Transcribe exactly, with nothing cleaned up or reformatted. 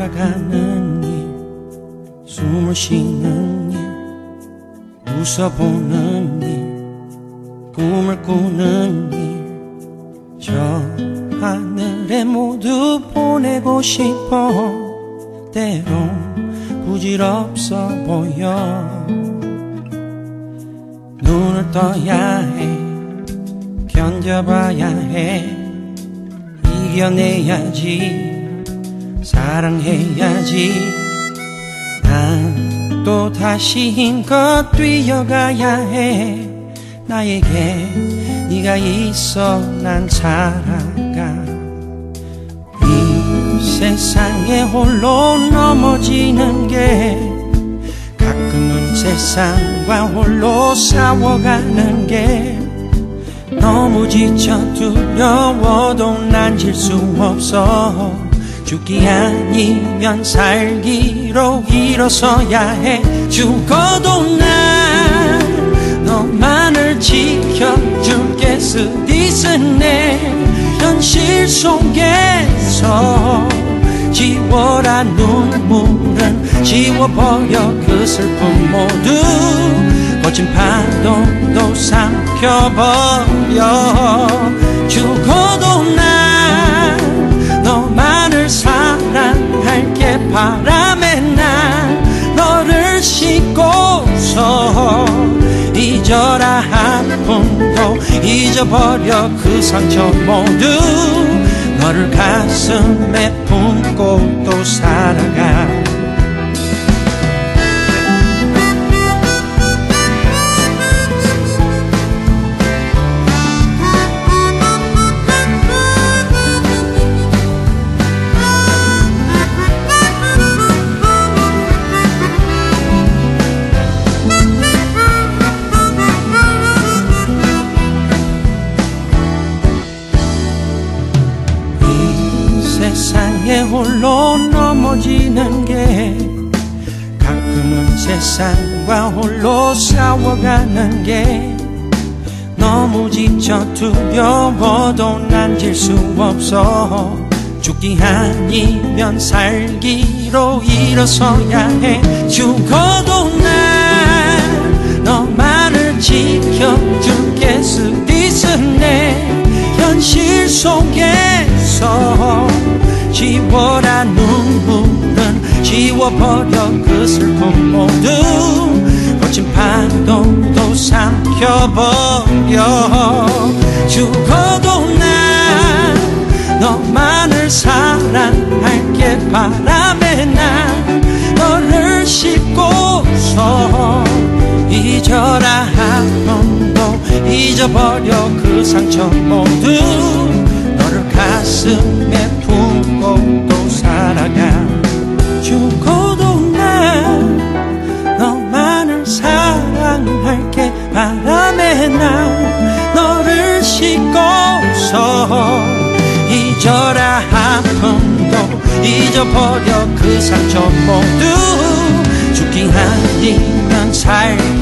살아가는 일, 숨을 쉬는 일, 웃어보는 일, 꿈을 꾸는 일, 저 하늘에 모두 보내고 싶어. 때론 부질없어 보여. 눈을 떠야 해, 견뎌봐야 해, 이겨내야지, 사랑해야지. 난 또 다시 힘껏 뛰어가야 해. 나에게 네가 있어 난 살아가. 이 세상에 홀로 넘어지는 게, 가끔은 세상과 홀로 싸워가는 게, 너무 지쳐 두려워도 난 질 수 없어. 죽기 아니면 살기로 일어서야 해. 죽어도 난 너만을 지켜줄게. 쓰디쓴 내 현실 속에서 지워라 눈물은, 지워버려 그 슬픔 모두. 거친 파도도 삼켜버려. 죽어도 난 너만을 사랑할게. 바람에 난 너를 싣고서 잊어라 아픔도, 잊어버려 그 상처 모두. 너를 가슴에 품고 또 살아가. 세상에 홀로 넘어지는 게, 가끔은 세상과 홀로 싸워가는 게, 너무 지쳐 두려워도 난 질 수 없어. 죽기 아니면 살기로 일어서야 해. 죽어도 난 너만을 지켜줄게. 쓰디쓴 내 현실 속에서 지워라 눈물은, 지워버려 그 슬픔 모두. 거친 파도도 삼켜버려. 죽어도 난 너만을 사랑할게. 바람에 난 너를 싣고서 잊어라 아픔도, 잊어버려 그 상처 모두. 너를 가슴에 품고 또 살아가. 죽어도 난 너만을 사랑할게. 바람에 난 너를 싣고서 잊어라 아픔도, 잊어버려 그 상처 모두. 죽기 아니면 살